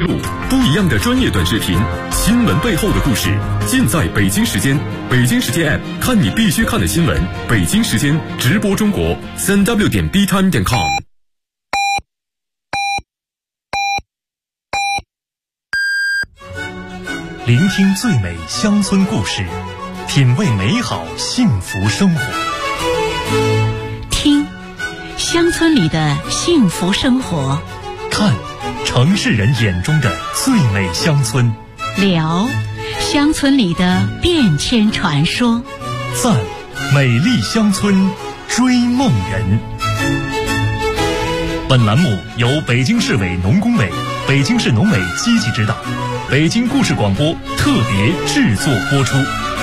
入不一样的专业短视频，新闻背后的故事，尽在北京时间。北京时间 App 看你必须看的新闻。北京时间直播中国3w.btime.com。 聆听最美乡村故事，品味美好幸福生活。 听乡村里的幸福生活， 看城市人眼中的最美乡村， 聊乡村里的变迁传说， 赞美丽乡村追梦人。本栏目由北京市委农工委、北京市农委积极指导，北京故事广播特别制作播出。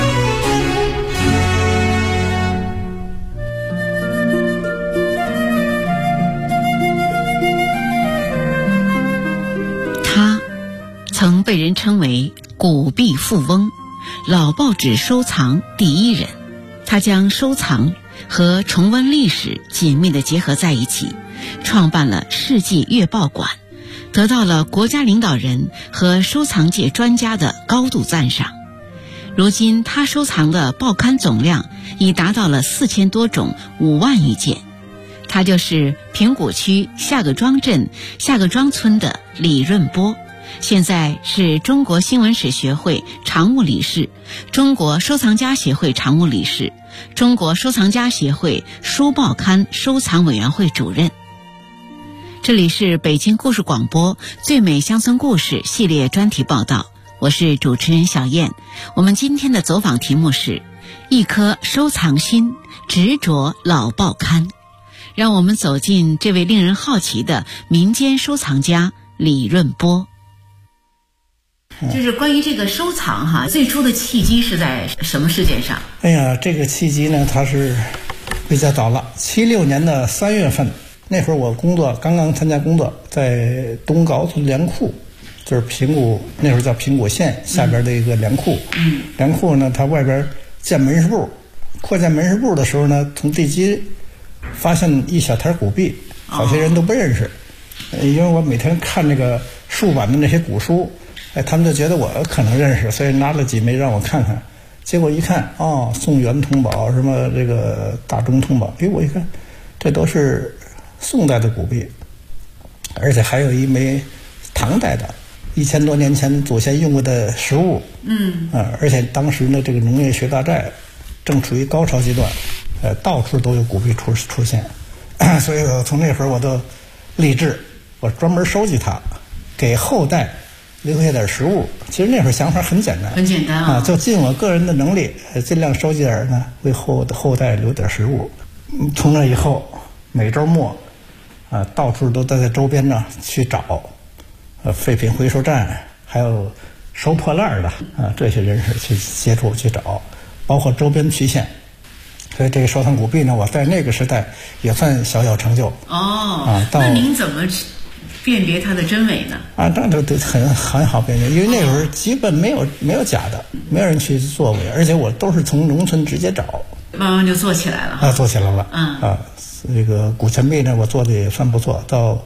他曾被人称为古币富翁，老报纸收藏第一人。他将收藏和重温历史紧密地结合在一起，创办了世纪月报馆，得到了国家领导人和收藏界专家的高度赞赏。如今他收藏的报刊总量已达到了4000多种，5万余件。他就是平谷区下个庄镇下个庄村的李润波，现在是中国新闻史学会常务理事、中国收藏家协会常务理事、中国收藏家协会书报刊收藏委员会主任。这里是北京故事广播最美乡村故事系列专题报道，我是主持人小燕。我们今天的走访题目是一颗收藏心，执着老报刊。让我们走进这位令人好奇的民间收藏家李润波。就是关于这个收藏哈，最初的契机是在什么事件上？ 哎呀，这个契机呢，它是比较早了。76年的3月份，那会儿我刚刚参加工作，在东高村粮库，就是平谷，那会儿叫平谷县下边的一个粮库。粮库呢，它外边建门市部，扩建门市部的时候呢，从地基发现一小摊古币，好些人都不认识，因为我每天看这个竖版的那些古书，他们就觉得我可能认识，所以拿了几枚让我看看。结果一看，宋元通宝，什么这个大中通宝，我一看，这都是宋代的古币，而且还有一枚唐代的，1000多年前祖先用过的实物。而且当时呢，这个农业学大寨正处于高潮阶段，到处都有古币出现，所以我从那会儿我都立志，我专门收集它，给后代留下点实物。其实那会儿想法很简单啊，就尽我个人的能力，尽量收集点呢，为后代留点实物。从那以后，每周末到处都在周边呢去找，废品回收站，还有收破烂的这些人士去接触去找，包括周边区县。所以这个收藏古币呢，我在那个时代也算小有成就。 那您怎么辨别它的真伪呢？ 这都很好辨别，因为那会儿基本没有假的，没有人去做伪，而且我都是从农村直接找， 慢慢就做起来了。 做起来了。这个古钱币呢，我做的也算不错。到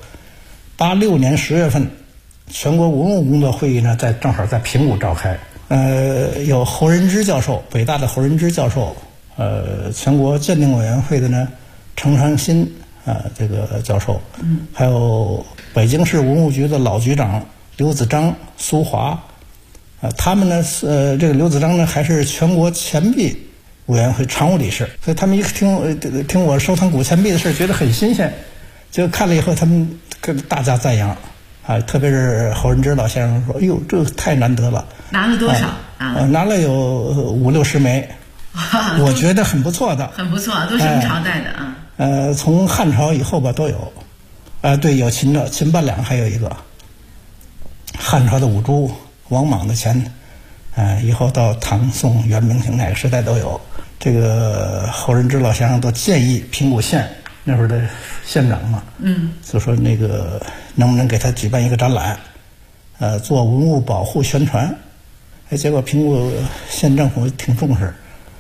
86年10月份，全国文物工作会议呢，正好在平谷召开。有侯仁之教授，北大的侯仁之教授。全国鉴定委员会的呢，程长新这个教授，还有北京市文物局的老局长刘子章、苏华，他们呢，这个刘子章呢还是全国钱币委员会常务理事，所以他们一听我收藏古钱币的事，觉得很新鲜，就看了以后，他们大加赞扬，特别是侯仁之老先生说：“哎呦，这太难得了！” 拿了多少？ 拿了有50-60枚。我觉得很不错的， 很不错，都什么朝代的从汉朝以后吧都有，对，有秦朝秦半两，还有一个汉朝的五铢、王莽的钱，以后到唐宋元明清哪个时代都有。这个侯仁之老先生都建议平谷县那会儿的县长嘛，就说那个能不能给他举办一个展览，做文物保护宣传。结果平谷县政府挺重视。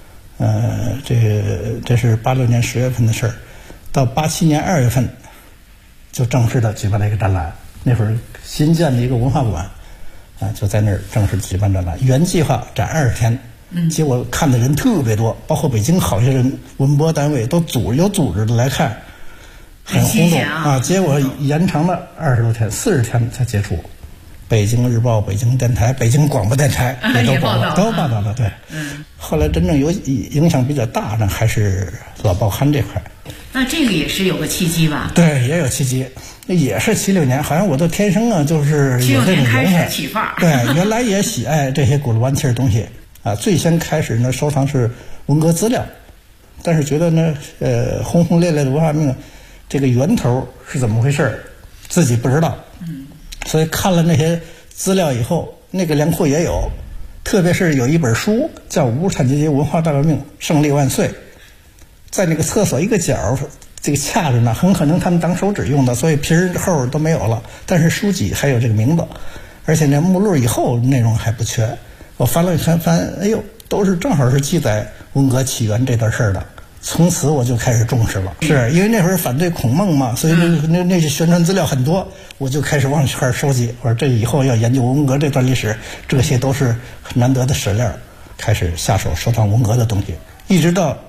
这是86年10月份的事儿，到87年2月份就正式的举办了一个展览。 那会儿新建的一个文化馆，就在那儿正式举办展览。原计划展20天，结果看的人特别多，包括北京好些人文博单位都有组织的来看，很轰动啊。结果延长了20多天，40天才结束。北京日报、北京电台、北京广播电台也都报道了，对。后来真正有影响比较大的还是老报刊这块。 那这个也是有个契机吧？ 对，也有契机，也是76年，好像我都天生啊，就是有这种开始起范儿。 对，原来也喜爱这些古了玩气的东西啊。最先开始呢，收藏是文革资料，但是觉得呢，轰轰烈烈的文化命，这个源头是怎么回事，自己不知道。所以看了那些资料以后，那个粮库也有，特别是有一本书叫《无产阶级文化大革命胜利万岁》，在那个厕所一个角这个掐着呢，很可能他们当手指用的，所以皮儿后都没有了，但是书籍还有这个名字，而且那目录以后内容还不缺。我翻了一翻，哎呦，都是正好是记载文革起源这段事儿的。从此我就开始重视了，是因为那会儿反对孔孟嘛，所以那些宣传资料很多，我就开始往这块收集。我说这以后要研究文革这段历史，这些都是很难得的史料，开始下手收藏文革的东西，一直到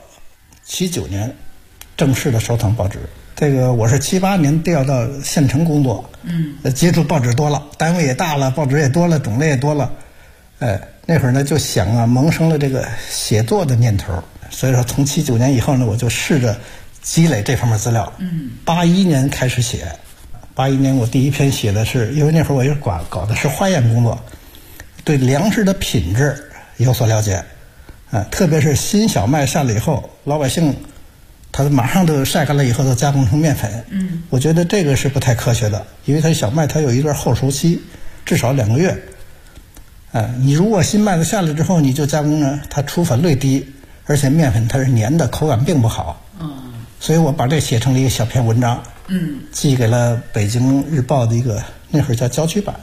79年正式的收藏报纸。这个我是78年调到县城工作，接触报纸多了，单位也大了，报纸也多了，种类也多了，那会儿呢就想啊，萌生了这个写作的念头。所以说从79年以后呢，我就试着积累这方面资料。81年开始写，81年我第一篇写的是，因为那会儿我也搞的是化验工作，对粮食的品质有所了解，特别是新小麦下来以后，老百姓他马上都晒干了以后都加工成面粉。我觉得这个是不太科学的，因为它小麦它有一段后熟期，至少2个月。你如果新麦子下来之后你就加工呢，它出粉率低，而且面粉它是粘的，口感并不好。所以我把这写成了一个小篇文章，寄给了北京日报的一个那会儿叫郊区版，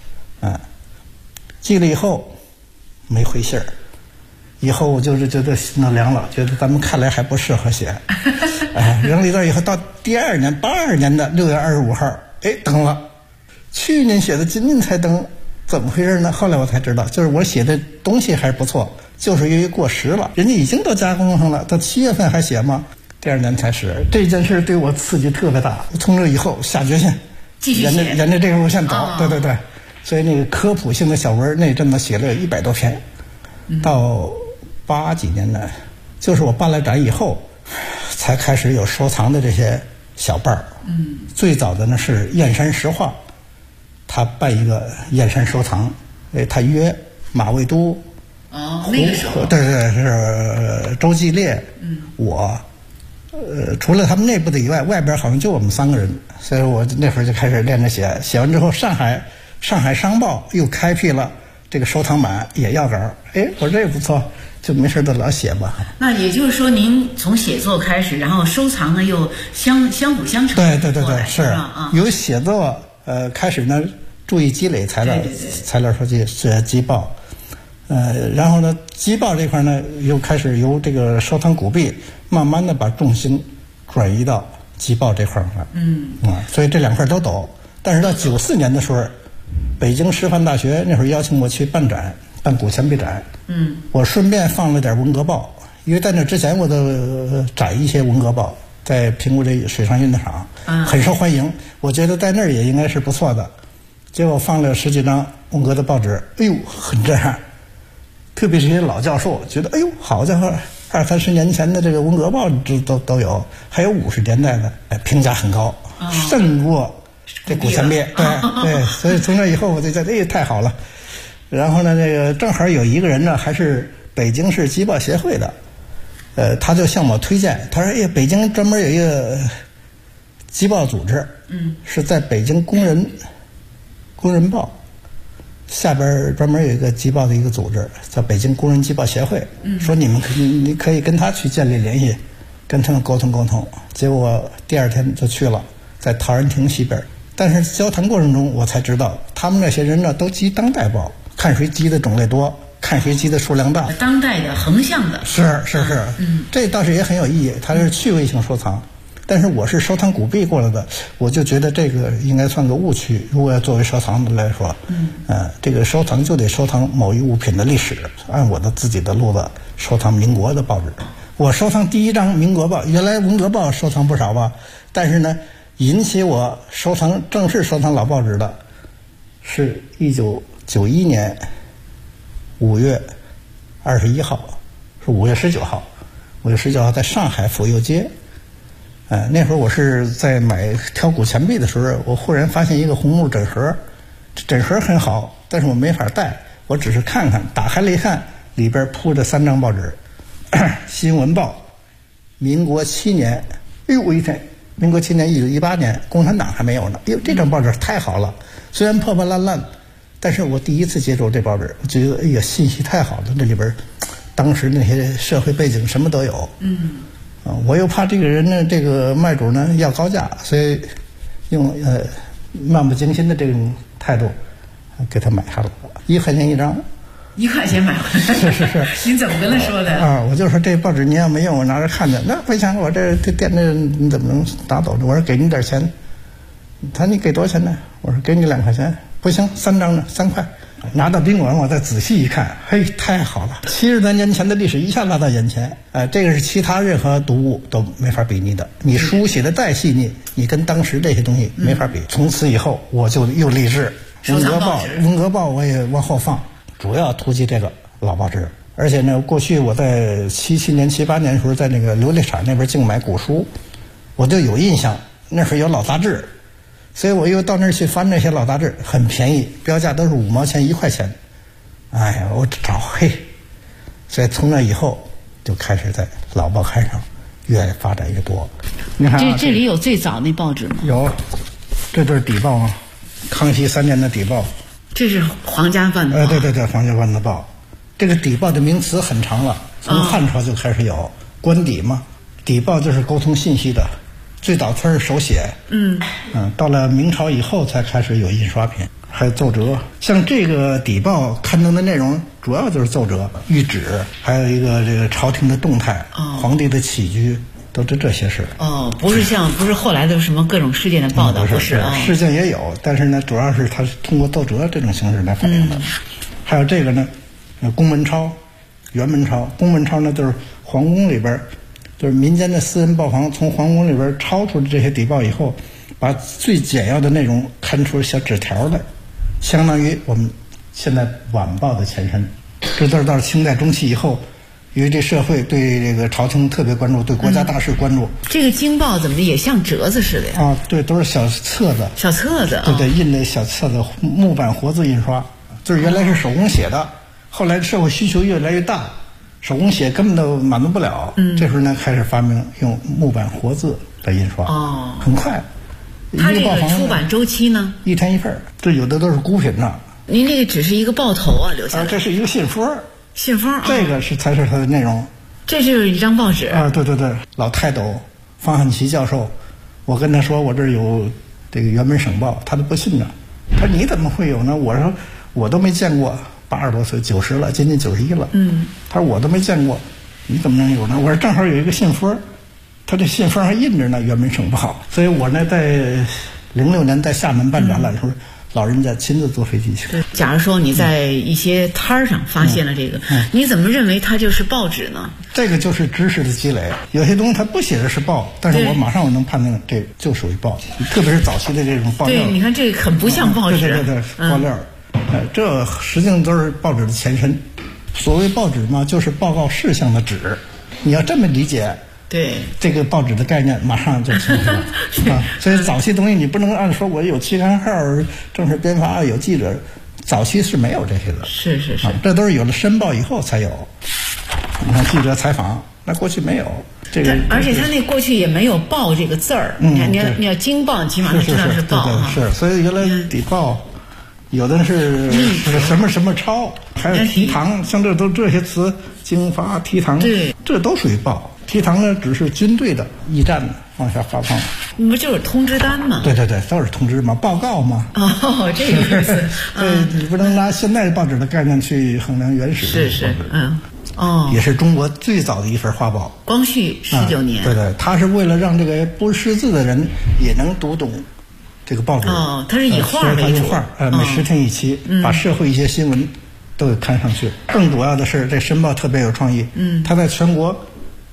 寄了以后没回信儿，以后我就是觉得心都凉了，觉得咱们看来还不适合写。扔了一段以后，到第2年82年的6月25号，登了。去年写的今年才登，怎么回事呢？后来我才知道，就是我写的东西还是不错，就是由于过时了，人家已经都加工上了，到7月份还写吗？第2年才是。这件事对我刺激特别大，从这以后下决心继续写， 沿着这个路线走。对，所以那个科普性的小文那阵子写了100多篇。到80几年呢，就是我办了展以后，才开始有收藏的这些小伴儿。最早的呢是燕山石化，他办一个燕山收藏，他约马未都， 那个时候， 对，是周继烈，我，除了他们内部的以外，外边好像就我们3个人，所以我那会儿就开始练着写，写完之后，上海商报又开辟了这个收藏版，也要稿，我说这不错，就没事的老写吧。 那也就是说，您从写作开始，然后收藏呢又相辅相成。 对，是由写作开始呢，注意积累材料收集集报。然后呢，集报这块呢，又开始由这个收藏古币，慢慢的把重心转移到集报这块了。所以这2块都懂。但是到94年的时候，北京师范大学那会儿邀请我去办古钱币展。我顺便放了点文革报，因为在那之前我都展一些文革报，在平谷这水上运动场，很受欢迎。我觉得在那儿也应该是不错的。结果放了10几张文革的报纸，很震撼。特别是一些老教授觉得，好家伙，20、30年前的这个文革报都有，还有50年代的，评价很高，胜过这古钱币。对，所以从那以后我就觉得，太好了。然后呢，这个正好有一个人呢，还是北京市集报协会的，他就向我推荐，他说，北京专门有一个集报组织，是在北京工人报下边专门有一个集报的一个组织，叫北京工人集报协会，说你可以跟他去建立联系，跟他们沟通。结果我第2天就去了，在陶然亭西边。但是交谈过程中，我才知道他们那些人呢都集当代报，看谁集的种类多，看谁集的数量大。当代的横向的是，这倒是也很有意义，它是趣味性收藏。 但是我是收藏古币过来的，我就觉得这个应该算个误区。如果要作为收藏的来说，这个收藏就得收藏某一物品的历史，按我的自己的路子收藏民国的报纸。我收藏第一张民国报，原来文革报收藏不少吧，但是呢，引起我正式收藏老报纸的是1991年5月21号，是5月19号，5月19号在上海府右街。那会儿我是在挑古钱币的时候，我忽然发现一个红木枕盒，枕盒很好，但是我没法带，我只是看看，打开了一看，里边铺着3张报纸，新闻报，民国7年，我一看，民国7年1918年，共产党还没有呢，这张报纸太好了，虽然破破烂烂，但是我第一次接触这报纸，我觉得信息太好了，这里边当时那些社会背景什么都有。我又怕这个人呢，这个卖主呢要高价，所以用漫不经心的这种态度给他买下了，1块钱一张。 1块钱买回来？是。您怎么跟他说的？ 我就说这报纸你要没用，我拿着看着，那不行，我这店这你怎么能拿走呢？我说给你点钱。他说你给多少钱呢？我说给你2块钱。不行，3张呢，3块。拿到宾馆，我再仔细一看，嘿，太好了！70多年前的历史一下拉到眼前，这个是其他任何读物都没法比拟的。你书写的再细腻，你跟当时这些东西没法比。从此以后，我就又立志，文革报我也往后放，主要突击这个老报纸。而且呢，过去我在77年、78年的时候，在那个琉璃厂那边净买古书，我就有印象，那时候有老杂志。所以我又到那儿去翻那些老杂志，很便宜，标价都是5毛钱、1块钱。哎呀，我找所以从那以后就开始在老报刊上越发展越多。你看这里有最早那报纸吗？ 有，这就是底报啊，康熙3年的底报。 这是皇家办的。 对，皇家办的报。这个底报的名词很长了，从汉朝就开始有官邸嘛，底报就是沟通信息的。最早它是手写，到了明朝以后才开始有印刷品，还有奏折。像这个底报刊登的内容，主要就是奏折、谕旨，还有一个这个朝廷的动态，皇帝的起居，都这些事。 不是后来的什么各种事件的报道，不是事件也有，但是呢，主要是它是通过奏折这种形式来反映的。还有这个呢，公文钞、辕门钞。公文钞呢，就是皇宫里边。就是民间的私人报房从皇宫里边抄出的这些底报以后，把最简要的内容刊出小纸条来，相当于我们现在晚报的前身。这都是到了清代中期以后，因为这社会对这个朝廷特别关注，对国家大事关注。 这个京报怎么也像折子似的呀？ 对，都是小册子。 小册子。 对，印的小册子，木板活字印刷，就是原来是手工写的，后来社会需求越来越大。手工写根本都满足不了，这时候呢开始发明用木板活字来印刷，很快。 它这个出版周期呢 ？1天1份，这有的都是孤品呢。 您这个只是一个报头留下来。 这是一个信封。 信封。 这个才是它的内容。 这就是一张报纸。 对，老泰斗方汉奇教授，我跟他说我这有这个辕门省报，他都不信呢。他说你怎么会有呢？我说我都没见过。80多岁，90了，接近91了。他说我都没见过，你怎么能有呢？我说正好有一个信封，他这信封还印着呢，辕门省报。所以我呢，在06年在厦门办展览的时候，老人家亲自坐飞机去。 假如说你在一些摊儿上发现了这个，你怎么认为它就是报纸呢？ 这个就是知识的积累。有些东西它不写的是报，但是我马上能判定这就属于报，特别是早期的这种报料。 对，你看这个很不像报纸。 对，报料。这实际上都是报纸的前身。所谓报纸嘛，就是报告事项的纸。你要这么理解， 对这个报纸的概念，马上就清楚了所以早期东西你不能按说我有期刊号、正式编发、有记者，早期是没有这些的。 是， 这都是有了申报以后才有。你看记者采访，那过去没有这个， 而且他那过去也没有报这个字儿。你要京报，起码知道是报。 是，所以原来底报。有的是什么抄，还有提堂，像这些词，经发、提堂，这都属于报。提堂呢，只是军队的驿站往下发放。 你不就是通知单吗？ 对，都是通知嘛，报告嘛。 这个意思。 对，你不能拿现在的报纸的概念去衡量原始的报纸。 也是中国最早的一份画报。 光绪19年。 对对，他是为了让这个不识字的人也能读懂这个报纸。 他是以画为主。 用画，每10天一期，把社会一些新闻都给看上去。更主要的是，这《申报》特别有创意。他在全国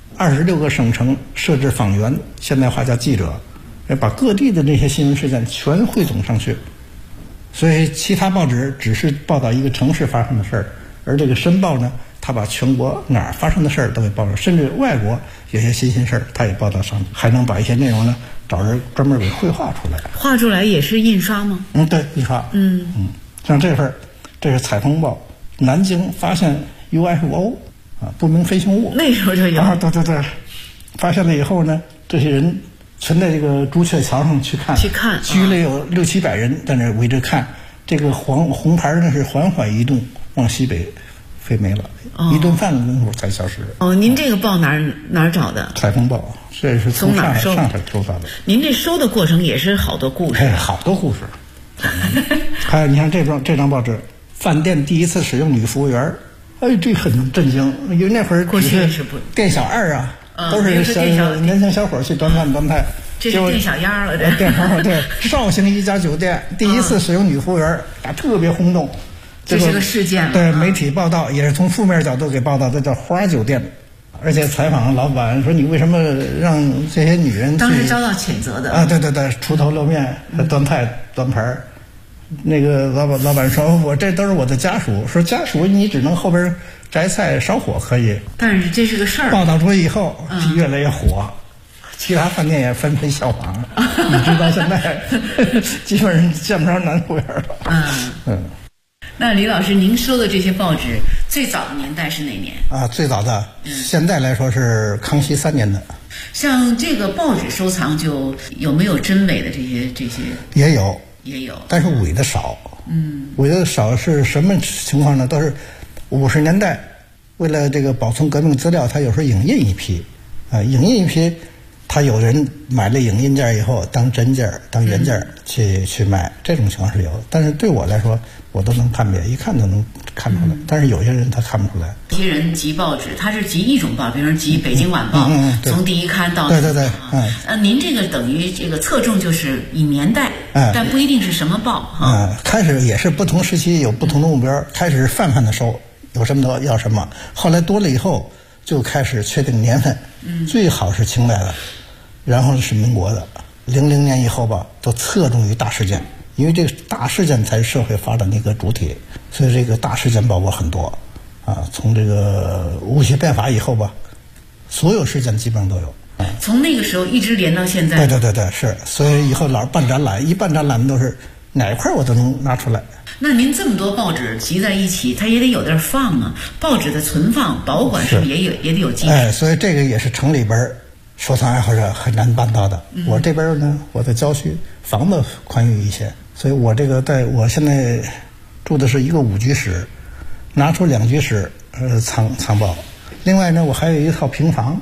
26个省城设置访员，现代化叫记者，把各地的这些新闻事件全汇总上去。所以其他报纸只是报道一个城市发生的事儿，而这个《申报》呢，他把全国哪儿发生的事儿都给报上，甚至外国有些新鲜事儿，他也报道上去，还能把一些内容呢找人专门给绘画出来。 画出来也是印刷吗？ 对，印刷。像这份，这是采风报，南京发现 UFO 不明飞行物， 那时候就有。 对，发现了以后呢，这些人全在这个朱雀桥上去看，居了有600-700人在那围着看。这个红牌呢是缓缓移动往西北飞没了，一顿饭的功夫才消失。 您这个报哪儿找的？ 采风报，这是从上海收到的。 您这收的过程也是好多故事。 好多故事。还有你看这张报纸，饭店第一次使用女服务员，这很震惊，因为那会儿过去是不店小二都是年轻小伙去端饭端菜。 这是店小丫了， 对，绍兴一家酒店第一次使用女服务员，特别轰动。 这是个事件。 对，媒体报道也是从负面角度给报道，这叫花酒店。而且采访老板说：“你为什么让这些女人去？” 当时遭到谴责的。 对，出头露面，端菜端盘。那个老板说：“我这都是我的家属。”说家属你只能后边摘菜烧火可以。 但是这是个事儿。 报道出以后，越来越火。其他饭店也纷纷效仿，一直到现在，基本上见不着男服务员了。 那李老师，您收的这些报纸最早的年代是哪年？ 最早的，现在来说是康熙3年的。 像这个报纸收藏，就有没有真伪的这些？ 也有，但是伪的少。伪的少是什么情况呢？都是50年代，为了这个保存革命资料，他有时候影印一批，影印一批。他有人买了影印件以后当真件当原件去卖，这种情况是有。但是对我来说，我都能判别，一看都能看出来。但是有些人他看不出来。 有些人集报纸，他是集一种报，比如说集《北京晚报》，从第一刊到对， 您这个等于这个侧重就是以年代，但不一定是什么报开始也是不同时期有不同的目标，开始是泛泛的收，有什么都要什么，后来多了以后就开始确定年份，最好是清代的。然后是民国的，00年以后吧，都侧重于大事件，因为这个大事件才是社会发展的一个主体，所以这个大事件报过很多，从这个戊戌变法以后吧，所有事件基本上都有。 从那个时候一直连到现在。 对，是，所以以后老是办展览，一办展览都是哪一块我都能拿出来。 那您这么多报纸集在一起，它也得有地儿放啊，报纸的存放保管是不是也得有机制？ 所以这个也是城里边收藏爱好者很难办到的。我这边呢，我在郊区，房子宽裕一些，所以我这个我现在住的是一个5居室，拿出2居室藏报。另外呢，我还有一套平房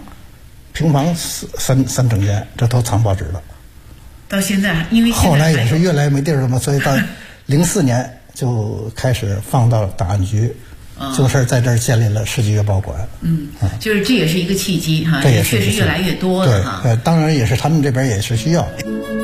三整间，这都藏报纸了。 到现在，因为后来也是越来越没地儿了嘛，所以到04年就开始放到档案局。就是在这儿建立了世纪月报馆。 就是这也是一个契机哈， 这也是确实越来越多了哈。 对，当然也是他们这边也是需要。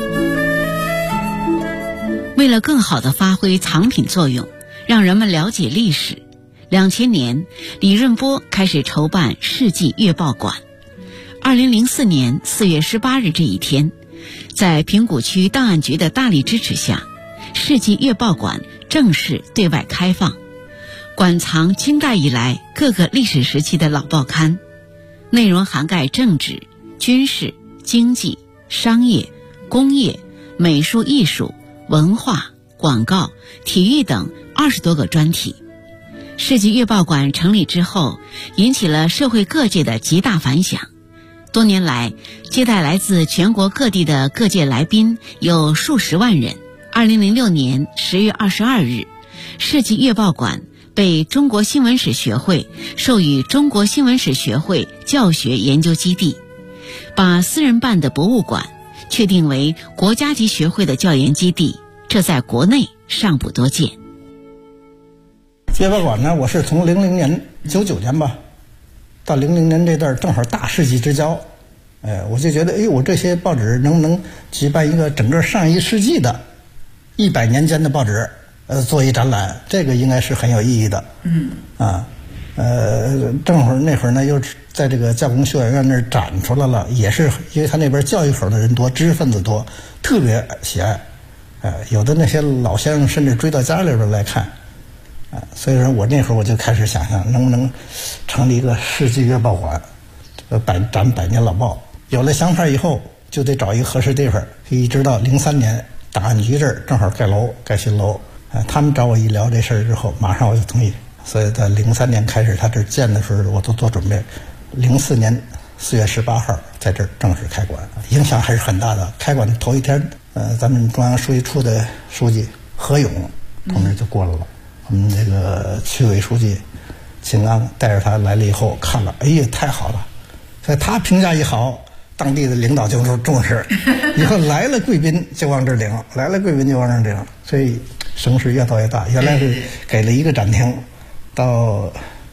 为了更好地发挥藏品作用，让人们了解历史，2000年，李润波开始筹办世纪月报馆。2004年4月18日这一天，在平谷区档案局的大力支持下，世纪月报馆正式对外开放。馆藏清代以来各个历史时期的老报刊，内容涵盖政治、军事、经济、商业、工业、美术艺术、文化、广告、体育等20多个专题。世纪月报馆成立之后，引起了社会各界的极大反响。多年来，接待来自全国各地的各界来宾有数十万人。2006年10月22日，世纪月报馆被中国新闻史学会授予中国新闻史学会教学研究基地，把私人办的博物馆确定为国家级学会的教研基地，这在国内尚不多见。 月报馆呢，我是从00年99年吧， 到00年这段正好大世纪之交，我就觉得，我这些报纸能不能举办一个整个上一世纪的100年间的报纸，做一展览，这个应该是很有意义的。正好那会儿呢，又在这个教工修养院那儿展出来了，也是因为他那边教育口的人多，知识分子多，特别喜爱。有的那些老先生甚至追到家里边来看。所以说我那会儿我就开始想象，能不能成立一个世纪月报馆，展100年老报。有了想法以后，就得找一个合适地方。一直到03年，档案局这儿正好盖新楼，他们找我一聊这事儿之后，马上我就同意。所以在03年开始，他这建的时候我都做准备。04年4月18号在这儿正式开馆，影响还是很大的。开馆的头一天，咱们中央书记处的书记何勇同志就过来了。我们这个区委书记秦刚带着他来了以后看了，哎呀，太好了！所以他评价一好，当地的领导就重视，以后来了贵宾就往这儿领，来了贵宾就往这儿领，所以声势越做越大。原来是给了一个展厅，到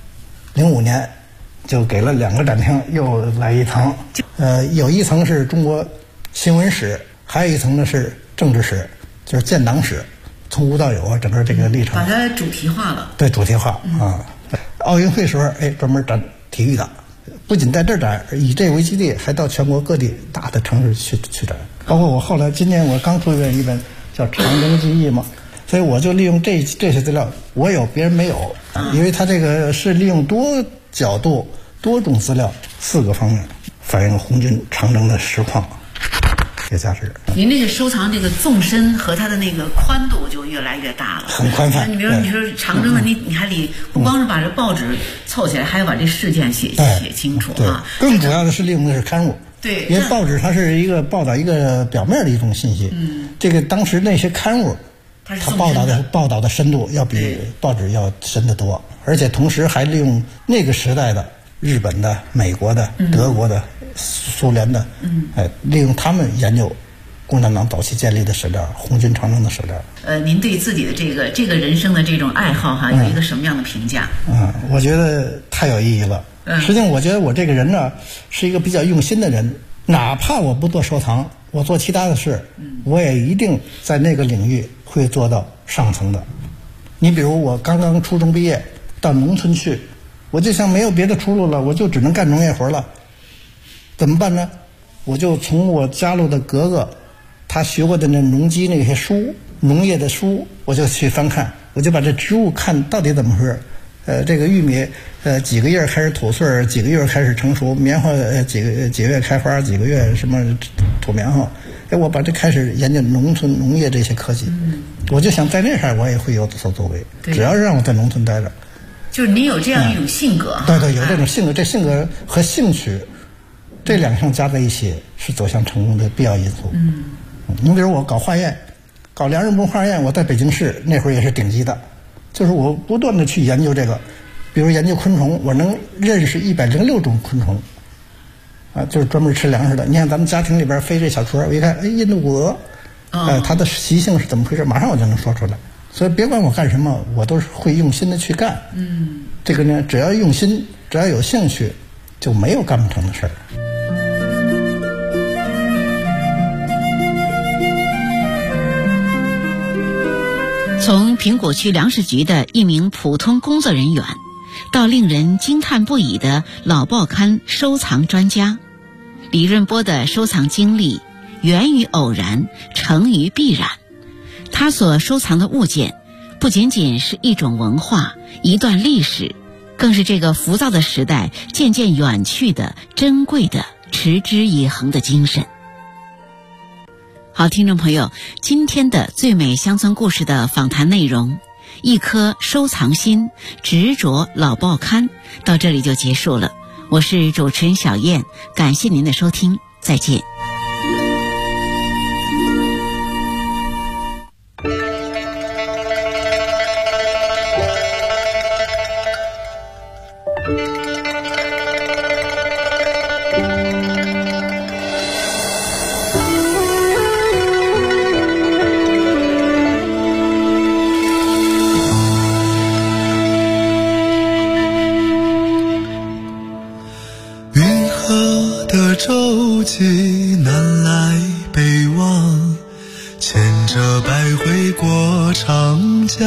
05年就给了2个展厅，又来一层。有一层是中国新闻史，还有一层呢是政治史，就是建党史。从无到有啊，整个这个历程把它主题化了。 对，主题化啊。奥运会时候，专门展体育的，不仅在这儿展，以这为基地，还到全国各地大的城市去展。包括我后来今年我刚出一本叫《长征记忆》嘛，所以我就利用这些资料，我有别人没有，因为它这个是利用多角度、多种资料4个方面反映红军长征的实况。价值。 您这个收藏这个纵深和它的那个宽度就越来越大了， 很宽泛。 你比如你说长征的，你还得不光是把这报纸凑起来，还要把这事件写清楚啊。 更主要的是利用的是刊物。 对， 因为报纸它是一个报道一个表面的一种信息。这个当时那些刊物，它报道的深度要比报纸要深得多，而且同时还利用那个时代的日本的、美国的、德国的、苏联的，利用他们研究共产党早期建立的史料、红军长征的史料。 您对自己的这个人生的这种爱好有一个什么样的评价？ 我觉得太有意义了。实际上，我觉得我这个人呢是一个比较用心的人，哪怕我不做收藏，我做其他的事，我也一定在那个领域会做到上层的。你比如我刚刚初中毕业到农村去，我就想没有别的出路了，我就只能干农业活了。怎么办呢？我就从我家路的格格他学过的那农机那些书，农业的书，我就去翻看，我就把这植物看到底怎么回事。这个玉米几个月开始吐穗，几个月开始成熟，棉花几个月开花，几个月什么吐棉花。我把这开始研究农村农业这些科技，我就想在那块我也会有所作为，只要让我在农村待着。 就是您有这样一种性格。 对，有这种性格，这性格和兴趣这2项加在一起是走向成功的必要因素。你比如我搞化验，搞梁日木化验，我在北京市那会儿也是顶级的，就是我不断的去研究这个，比如研究昆虫，我能认识106种昆虫，就是专门吃粮食的。你看咱们家庭里边飞这小壳，我一看，印度古鹅，它的习性是怎么回事，马上我就能说出来。所以别管我干什么，我都是会用心的去干。这个呢，只要用心，只要有兴趣，就没有干不成的事儿。 从苹果区粮食局的一名普通工作人员，到令人惊叹不已的老报刊收藏专家，李润波的收藏经历源于偶然，成于必然。他所收藏的物件，不仅仅是一种文化、一段历史，更是这个浮躁的时代渐渐远去的珍贵的、持之以恒的精神。好，听众朋友，今天的最美乡村故事的访谈内容，一颗收藏心，执着老报刊，到这里就结束了。我是主持人小燕，感谢您的收听，再见。 舟楫，南来北往，牵着百回过长江。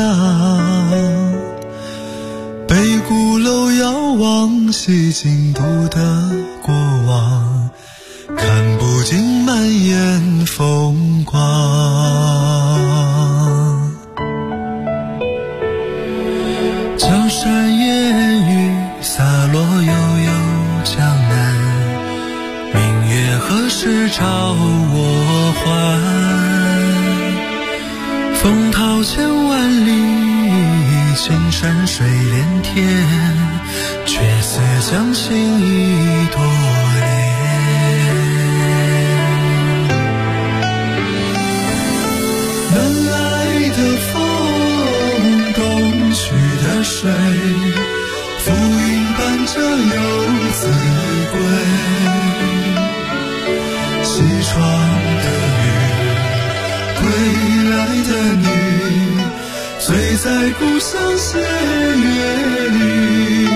北鼓楼遥望，西京都的过往，看不尽满眼风光。江山烟雨洒落悠悠江南，明月何时照我还？风涛千万里，青山水连天，却似将情意多恋。南来的风，东去的水，浮云伴着游子归。西窗的雨，归来的你，醉在故乡斜月里。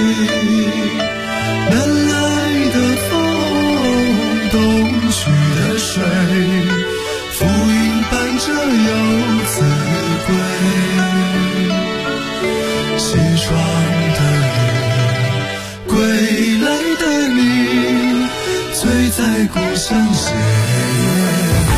南来的风，东去的水，浮云伴着游子归。西窗的雨，归来的你，醉在故乡斜月里。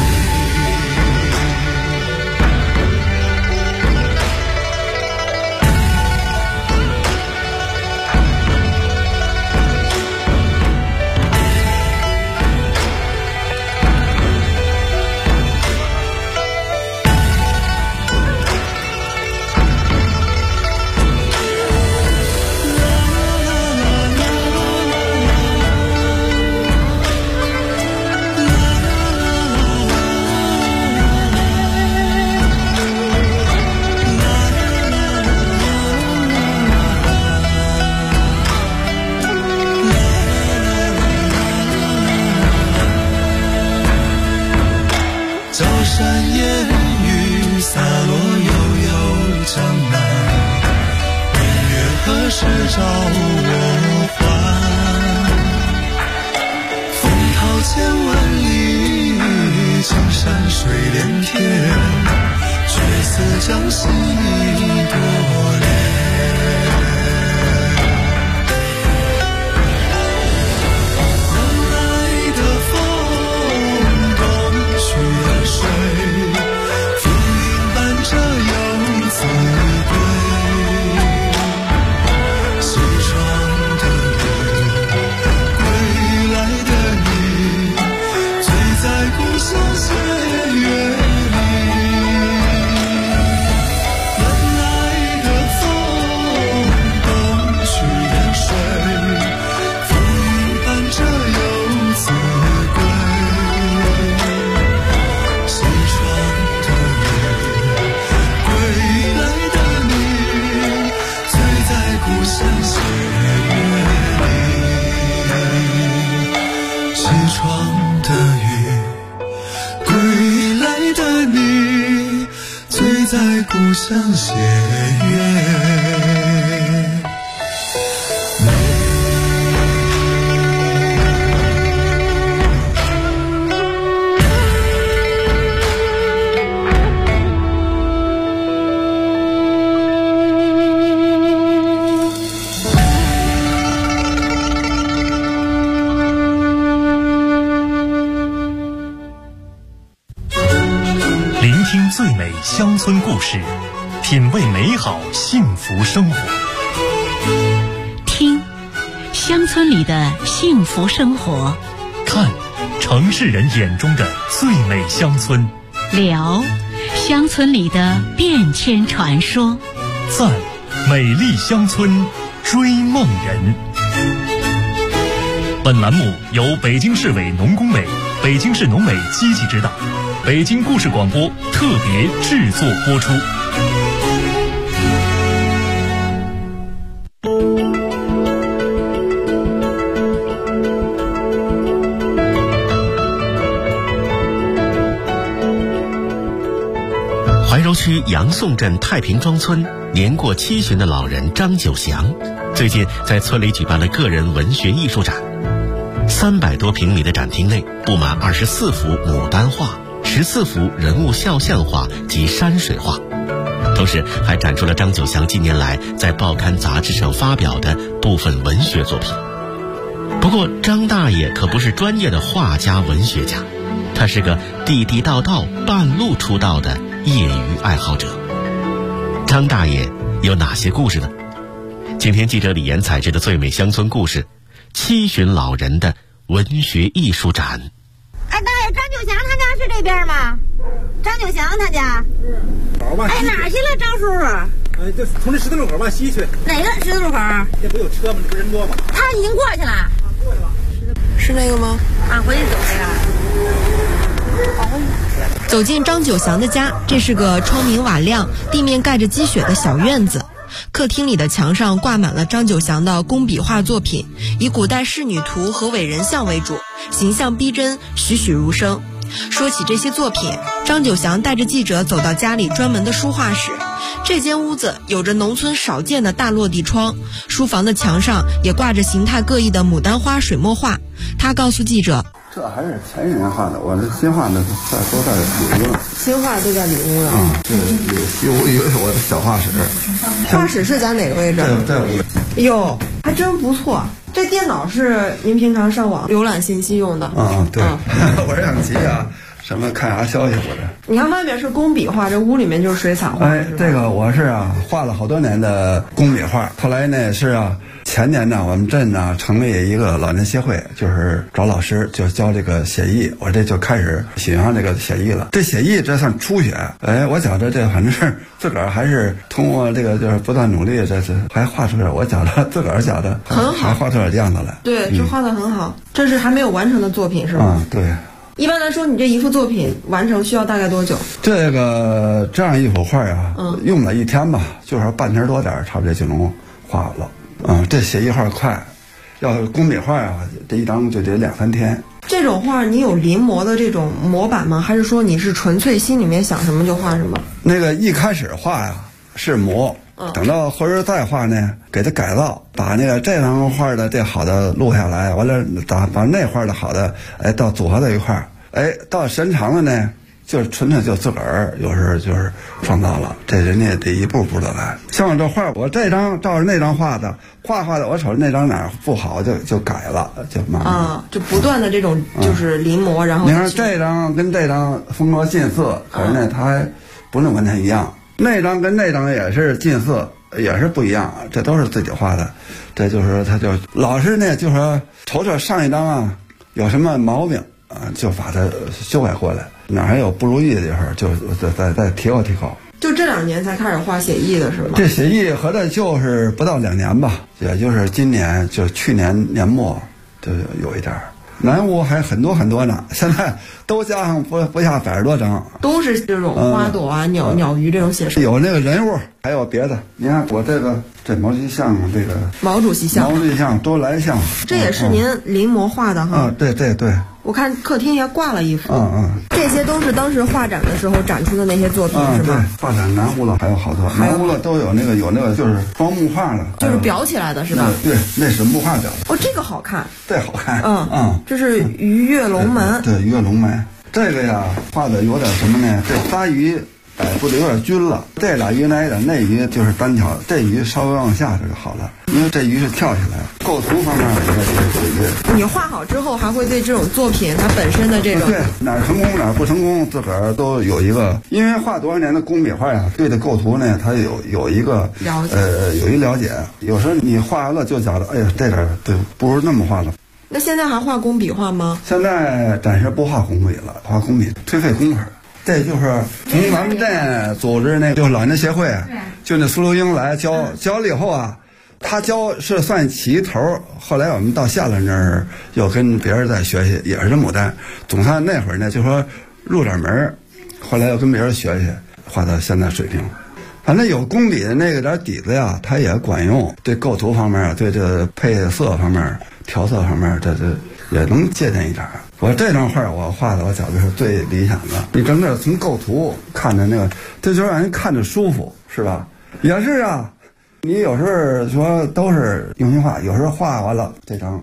故乡斜月。 最美乡村故事，品味美好幸福生活。 听乡村里的幸福生活， 看城市人眼中的最美乡村， 聊乡村里的变迁传说， 赞美丽乡村追梦人。本栏目由北京市委农工委、北京市农委积极指导，北京故事广播特别制作播出。 怀柔区杨宋镇太平庄村年过70的老人张九祥，最近在村里举办了个人文学艺术展。 300多平米的展厅内布满24幅牡丹画、14幅人物肖像画及山水画，同时还展出了张九祥近年来在报刊杂志上发表的部分文学作品。不过张大爷可不是专业的画家文学家，他是个地地道道半路出道的业余爱好者。张大爷有哪些故事呢？请听记者李岩采制的最美乡村故事七旬老人的文学艺术展。 哎，大爷，张九祥他家是这边吗？张九祥他家哎，哪儿去了张叔叔？ 就从这十字路口往西去。 哪个十字路口？ 这不有车吗？这不人多吗？ 他已经过去了。 过去了。 是那个吗？ 啊，回去走这个。 走进张九祥的家，这是个窗明瓦亮、地面盖着积雪的小院子。客厅里的墙上挂满了张九祥的工笔画作品，以古代仕女图和伟人像为主，形象逼真，栩栩如生。说起这些作品，张九祥带着记者走到家里专门的书画室。这间屋子有着农村少见的大落地窗，书房的墙上也挂着形态各异的牡丹花水墨画。他告诉记者， 这还是前人画的，我这新画的都在里屋了。 新画都在里屋了。 这有西屋有我的小画室。 画室是在哪个位置？ 在屋里。 哟，还真不错。这电脑是您平常上网浏览信息用的？ 对。我这样急啊，什么看啥消息我这。 你看外面是工笔画，这屋里面就是水彩画。 这个我是画了好多年的工笔画，后来呢是前年呢我们镇呢成立一个老年协会，就是找老师就教这个写意，我这就开始喜欢上这个写意了。这写意这算初学，我觉着这反正是自个儿还是通过这个就是不断努力，这还画出来，我觉着自个儿觉着很好， 还画出来样子来。 对，这画得很好。这是还没有完成的作品是吗？ 对。 一般来说，你这一幅作品完成需要大概多久？ 这样一幅画用了1天吧，就是半天多点，差不多就能画了。这写意画快，要是工笔画这一张就得2、3天。 这种画你有临摹的这种模板吗？还是说你是纯粹心里面想什么就画什么？ 那个一开始画是模，等到后边再画呢，给它改造，把那个这张画的这好的录下来，完了把那画的好的到组合在一块儿，到时间长了呢，就是纯粹就自个儿有时候就是创造了，这人家得一步步的来。像我这画，我这张照着那张画的，画的我瞅着那张哪儿不好就改了，就慢慢就不断的这种就是临摹，然后你看这张跟这张风格近似，可是呢它还不能完全一样。那张跟那张也是近似，也是不一样，这都是自己画的。这就是说他就老师呢就说瞅上一张有什么毛病就把它修改过来，哪还有不如意的地方就再提高。 就这2年才开始画写意的是吗？ 这写意合着就是不到2年吧，也就是今年就去年年末就有一点。南屋还很多呢，现在都加上不下100多张， 都是这种花朵鸟鱼这种写实。 有那个人物，还有别的。你看我这毛主席像，这个毛主席像， 多来像， 这也是您临摹画的哈？ 对。 我看客厅也挂了一幅，这些都是当时画展的时候展出的那些作品是吗？ 对，画展南屋了还有好多，南屋了都有那个就是装木画的， 就是裱起来的是吧？ 对，那是木画裱的。 这个好看， 这好看， 这是鱼跃龙门， 对，鱼跃龙门。这个画的有点什么呢？这仨鱼摆布的有点均了，这俩鱼挨着，那鱼就是单挑，这鱼稍微往下就好了，因为这鱼是跳起来。构图方面你画好之后还会对这种作品它本身的这种对哪儿成功哪儿不成功自个儿都有一个，因为画多少年的工笔画对这构图呢它有一个了解， 有一了解。有时候你画完了就觉得这点对不如那么画了。 那现在还画工笔画吗？ 现在暂时不画工笔了，画工笔忒费功夫。这就是从咱们镇组织那个就是老年协会，就那苏留英来教了以后他教是算起头，后来我们到下了那儿又跟别人再学习，也是牡丹。总算那会儿呢就说入点门，后来又跟别人学习，画到现在水平。反正有工笔的那个点底子它也管用，对构图方面对这配色方面调色方面这也能借鉴一点。我这张画我画的我觉得是最理想的，你整个从构图看着那个这就让人看着舒服是吧？也是你有时候说都是用心画，有时候画完了这张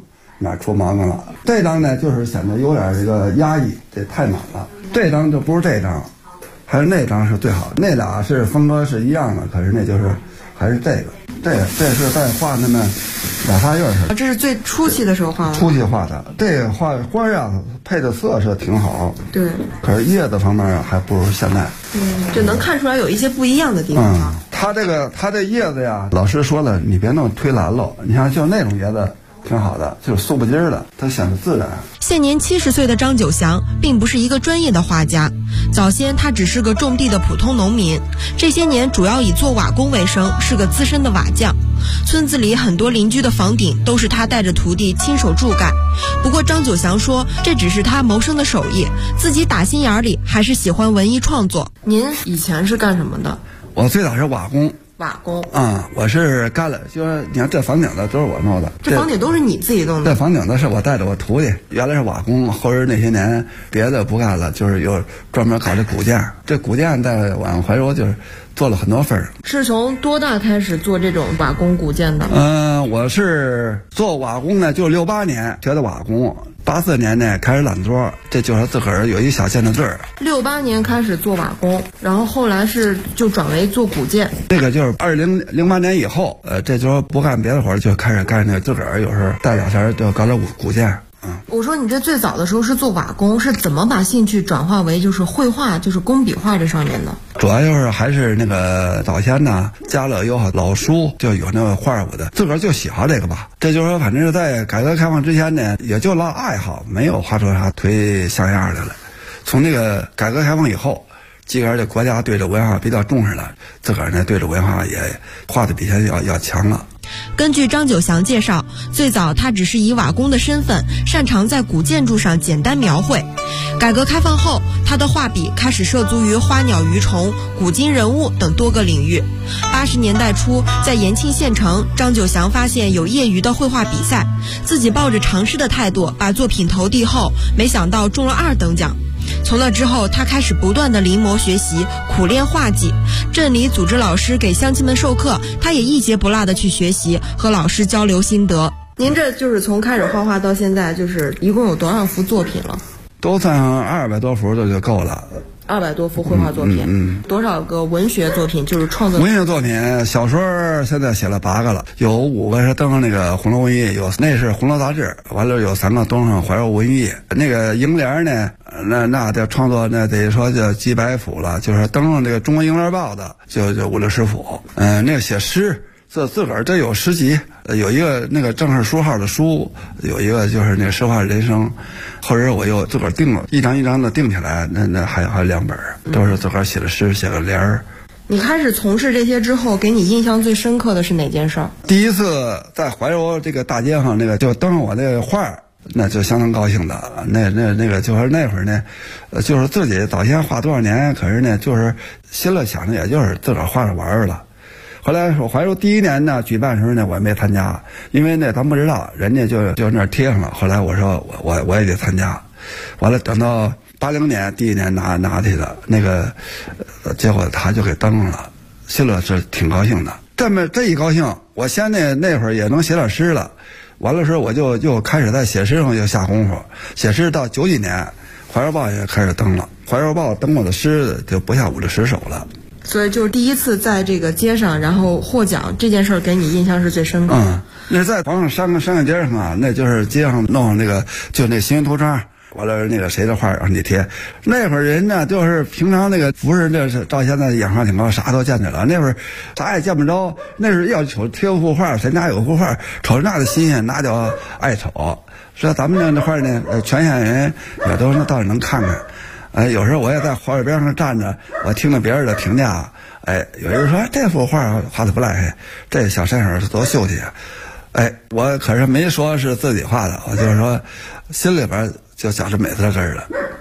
哪出毛病了。这张呢就是显得有点这个压抑，这太满了。这张就不是这张，还是那张是最好的。那俩是风格是一样的，可是那就是还是这个。这是在画那么俩仨月似的。 这是最初期的时候画的。 初期画的，这个画花啊配的色是挺好。 对。 可是叶子方面还不如现在。 就能看出来有一些不一样的地方。 它这叶子呀，老师说了，你别弄忒蓝了。你看，就那种叶子挺好的，就是素不筋的，它显得自然。 现年70岁的张九祥并不是一个专业的画家，早先他只是个种地的普通农民，这些年主要以做瓦工为生，是个资深的瓦匠。村子里很多邻居的房顶都是他带着徒弟亲手铸盖。不过张九祥说，这只是他谋生的手艺，自己打心眼里还是喜欢文艺创作。您以前是干什么的？ 我最早是瓦工。 瓦工我是干了，就是你看这房顶子都是我弄的， 这房顶都是你自己弄的。 这房顶子是我带着我徒弟，原来是瓦工，后来那些年别的不干了，就是有专门搞这骨件。这骨件在我们怀柔就是做了很多份儿。 是从多大开始做这种瓦工骨件的？ 我是做瓦工呢，就68年学的瓦工。84年呢开始揽桌，这就是自个儿有一小件的字儿。 68年开始做瓦工，然后后来就转为做骨件。 这个就是2008年以后，这就是不干别的活儿，就开始干那个自个儿有时候带两天就搞点骨件。 我说你这最早的时候是做瓦工，是怎么把兴趣转化为就是绘画，就是工笔画这上面的？ 主要就是还是那个早先呢，家里有老书就有那个画物的，自个儿就喜好这个吧。这就是说，反正是在改革开放之前呢，也就落爱好，没有画出啥忒像样的了。从那个改革开放以后，自个儿这国家对这文化比较重视了，自个儿呢对这文化也画的比以前要强了。 根据张九祥介绍，最早他只是以瓦工的身份，擅长在古建筑上简单描绘。改革开放后，他的画笔开始涉足于花鸟鱼虫、古今人物等多个领域。80年代初，在延庆县城，张九祥发现有业余的绘画比赛，自己抱着尝试的态度把作品投递后，没想到中了2等奖。从那之后，他开始不断的临摹学习，苦练画技。镇里组织老师给乡亲们授课，他也一节不落的去学习，和老师交流心得。您这就是从开始画画到现在，就是一共有多少幅作品了？ 都算200多幅就够了。 200多幅绘画作品，多少个文学作品？就是创作文学作品，小说现在写了8个了，有5个是登上那个红楼文艺，那是红楼杂志，完了有3个登上怀柔文艺。那个楹联呢，那的创作那得说就几百幅了，就是登上这个中国楹联报的就50-60幅。那个写诗。自个儿这有诗集，有一个那个正式书号的书，有一个就是那个诗画人生，后来我又自个儿订了一张一张的订起来，那还有2本，都是自个儿写的诗，写个联儿。 你开始从事这些之后，给你印象最深刻的是哪件事儿？ 第一次在怀柔这个大街上，那个就登上我那个画，那就相当高兴的。那个就是那会儿呢，就是自己早先画多少年，可是呢就是心里想着也就是自个儿画着玩了。后来我怀柔第1年呢举办时候呢，我也没参加，因为呢咱不知道，人家就那儿贴上了。后来我说我也得参加，完了等到80年第1年拿去的那个，结果他就给登上了，心里是挺高兴的。这一高兴，我先那会儿也能写点诗了，完了时候我就开始在写诗上就下功夫，写诗到90几年，怀柔报也开始登了，怀柔报登过的诗就不下50-60首了。 所以就是第一次在这个街上，然后获奖这件事儿给你印象是最深刻的。 那在广场商业街上啊，那就是街上弄那个就那新闻图章，完了那个谁的画让你贴。那会儿人呢，就是平常那个不是这是照现在眼光挺高，啥都见着了。那会儿啥也见不着，那是要瞅贴幅画，谁家有幅画，瞅着那的新鲜，那叫爱瞅。说咱们这画呢，全县人也都倒是能看看。有时候我也在画边上站着，我听着别人的评价，有人说这幅画画的不赖，这小身手多秀气。我可是没说是自己画的，我就是说心里边就想着美滋根儿了。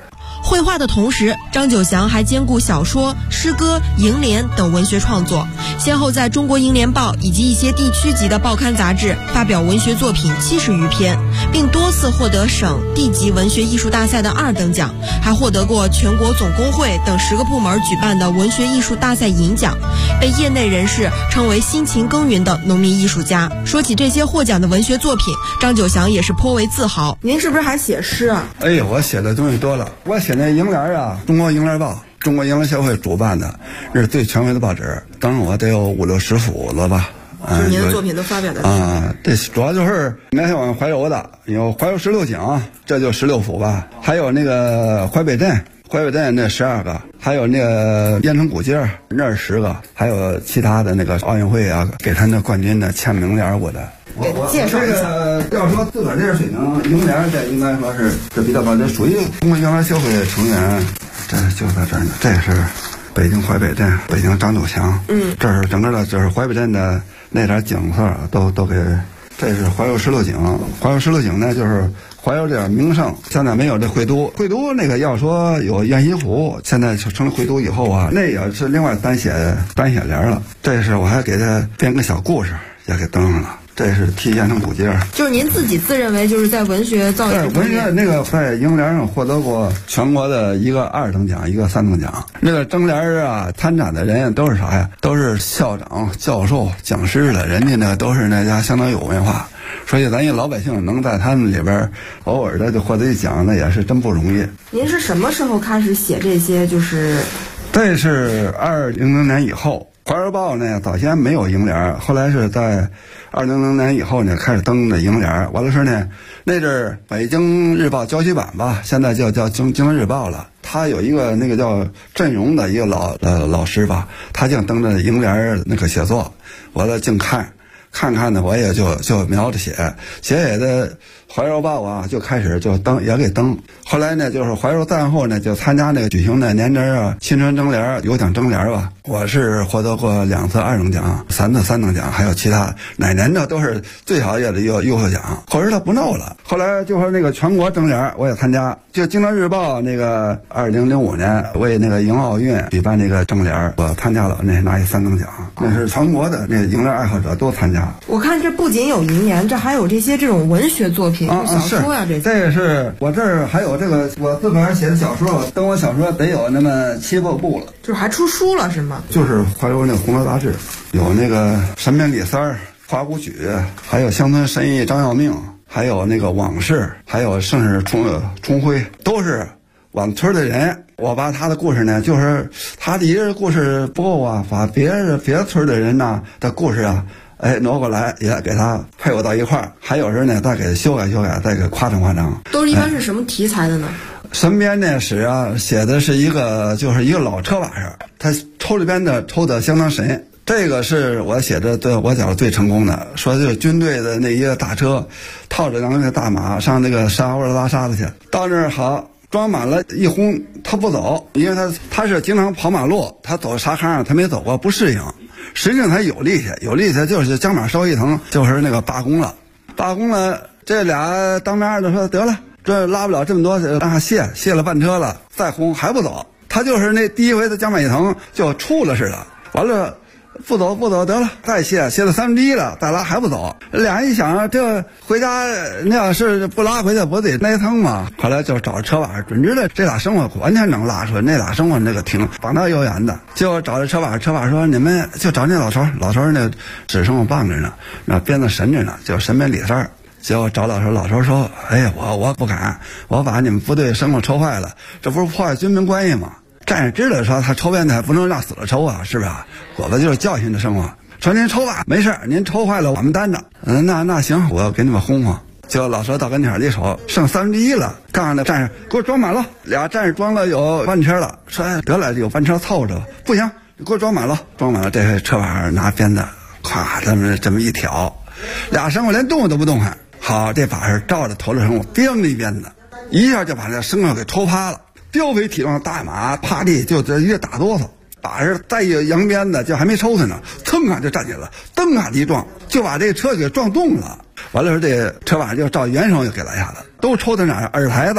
绘画的同时，张九祥还兼顾小说、诗歌、楹联等文学创作，先后在中国楹联报以及一些地区级的报刊杂志发表文学作品70余篇，并多次获得省、地级文学艺术大赛的2等奖，还获得过全国总工会等10个部门举办的文学艺术大赛银奖，被业内人士称为辛勤耕耘的农民艺术家。说起这些获奖的文学作品，张九祥也是颇为自豪。您是不是还写诗啊？ 哎呦，我写的东西多了。我写那楹联啊，中国楹联报，中国楹联协会主办的，那是最权威的报纸。当然我得有50-60幅了吧。 就是您的作品都发表的这主要就是那天往怀柔的，有怀柔16景，这就16幅吧。还有那个淮北镇那12个，还有那个燕城古街那10个，还有其他的那个奥运会啊，给他那冠军的签名联我的。 给介绍一下。 要说自个儿这个水平，楹联这应该说是比较高，这属于中国楹联协会成员。这就在这儿呢，这是北京淮北镇，北京张九祥。这是整个的，就是淮北镇的那点景色都给。这是怀柔16景，怀柔16景呢，就是怀柔这点名胜，现在没有这会都那个要说有雁西湖，现在成了会都以后啊，那也是另外单写联了。这是我还给他编个小故事，也给登上了。这是替燕城古街， 就是您自己自认为就是在文学造诣文学那个在楹联上获得过全国的一个2等奖，一个3等奖。那个征联啊，参展的人都是啥呀？都是校长、教授、讲师的，人家呢都是那家相当有文化，所以咱一老百姓能在他们里边偶尔的就获得一奖，那也是真不容易。 您是什么时候开始写这些？ 这是2000年以后。怀柔报呢，早先没有楹联，后来是在2000年以后呢开始登的楹联。完了时呢，那阵儿北京日报郊区版吧，现在叫京城日报了。他有一个那个叫郑荣的一个老师吧，他净登着楹联那个写作，我了净看呢，我也就瞄着写也的怀柔报啊，就开始就也给登。后来呢，就是怀柔战后呢，就参加那个举行的年征啊，青春征联、有奖征联吧。我是获得过2次2等奖，3次3等奖，还有其他哪年的都是最少也得优秀奖。后来他不弄了，后来就说那个全国征联我也参加，就京城日报那个2005年为那个迎奥运举办那个征联，我参加了，那拿一3等奖，那是全国的那楹联爱好者都参加。 我看这不仅有楹联，这还有这些这种文学作品，小说呀， 这是我这儿还有这个我自个儿写的小说，我登我小说得有那么7、8部了， 就是还出书了是吗？ 就是怀柔那个红楼杂志，有那个山边李三儿、花鼓曲，还有乡村神医张耀命，还有那个往事，还有盛世重辉，都是我们村的人。我把他的故事呢，就是他的一个故事不够啊，把别的村的人呢的故事啊，挪过来也给他配合到一块儿，还有时呢再给修改，再给夸张。 都是一般是什么题材的呢？ 身边呢写的是一个就是一个老车把式，他抽里边的抽的相当神。这个是我写的对我讲最成功的，说就是军队的那一个大车，套着2个大马上那个沙窝拉沙子去，到那儿好。装满了一轰，他不走，因为他是经常跑马路，他走沙坑上他没走过，不适应。实际上他有力气就是将马稍一疼，就是那个罢工了。这俩当面的说得了，这拉不了这么多，让他卸了半车了，再轰还不走。他就是那第一回他将马一疼就怵了似的，完了。不走得了，再卸了1/3了，再拉还不走。俩人一想，这回家那要是不拉回去，不得那疼吗？后来就找车把，准知道这俩生活完全能拉出来，那俩生活那个挺膀大腰圆的，就找这车把说你们就找那老头那指生活棒着呢，那鞭子神着呢，就神鞭李三儿。结果找老头说，我不敢，我把你们部队生活抽坏了，这不是破坏军民关系吗？战士知道说他抽鞭子不能让死了抽啊，是吧？果子就是教训的生活。说您抽吧，没事，您抽坏了我们担着。那行，我给你们轰。就老说到跟前一瞅，剩1/3了，告诉那战士给我装满了。俩战士装了有半车了，说得了，有半车凑着，不行，你给我装满了。这车把拿鞭子，咵，这么一挑，俩生活连动都不动弹。好，这把是照着头的生活，叮的一鞭子，一下就把这生活给抽趴了。膘肥体壮的大马趴地就越打哆嗦，把着再一扬鞭子就还没抽他呢，噌就站起来了，蹬一撞就把这个车给撞动了。完了这车把就照原手就给拦下了，都抽他哪耳台子，